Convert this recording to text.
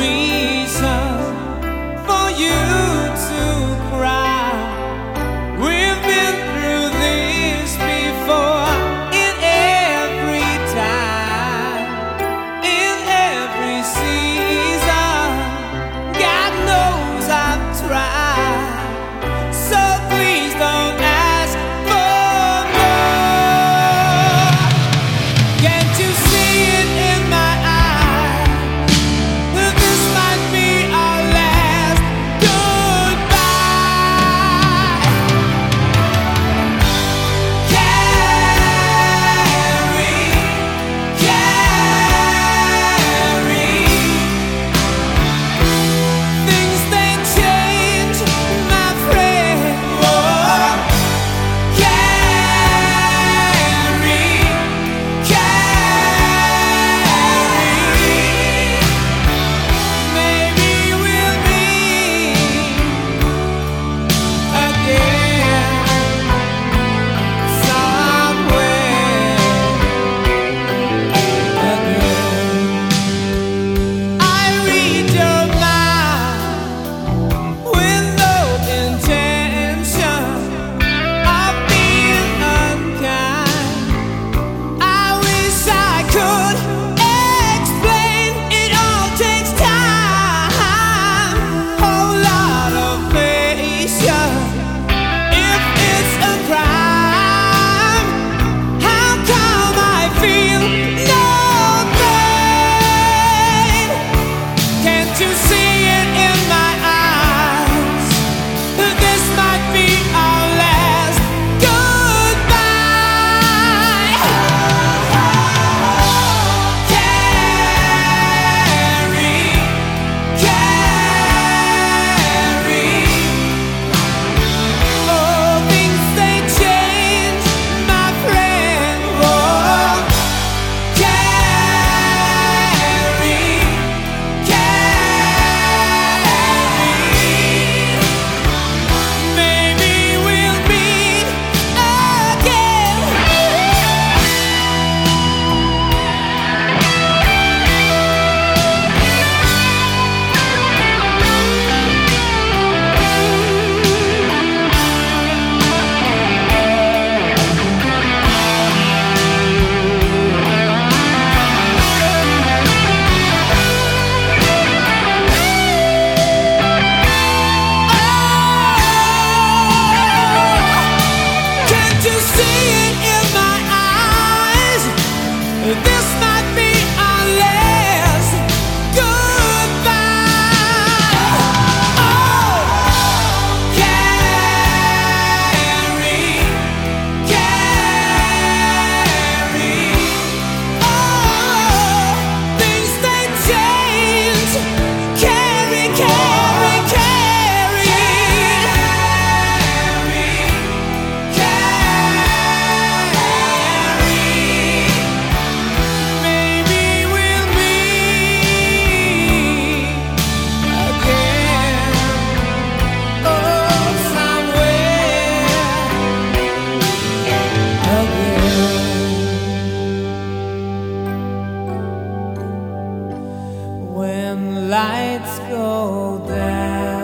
reason for you to cry. We've been through this before, in every time, in every season. God knows I've tried, so please don't ask for more. Can't you see it in my eyes? This might be our last goodbye. Carry, things they change, my friend. Oh, carry. Maybe we'll meet again somewhere again. I read your mind with no intention of being unkind. I wish I could explain. It all takes time, whole lot of patience. If it's a crime, how come I feel no pain? Can't you see it in my eyes? This might be our last goodbye. Carry, oh, things they change, my friend. Oh, carry. Maybe we'll meet again. Can't you see it in my eyes? This might be our last goodbye. Oh, carry. Oh, things they change. Carry. Maybe we'll meet again. Oh, somewhere again. When lights go down.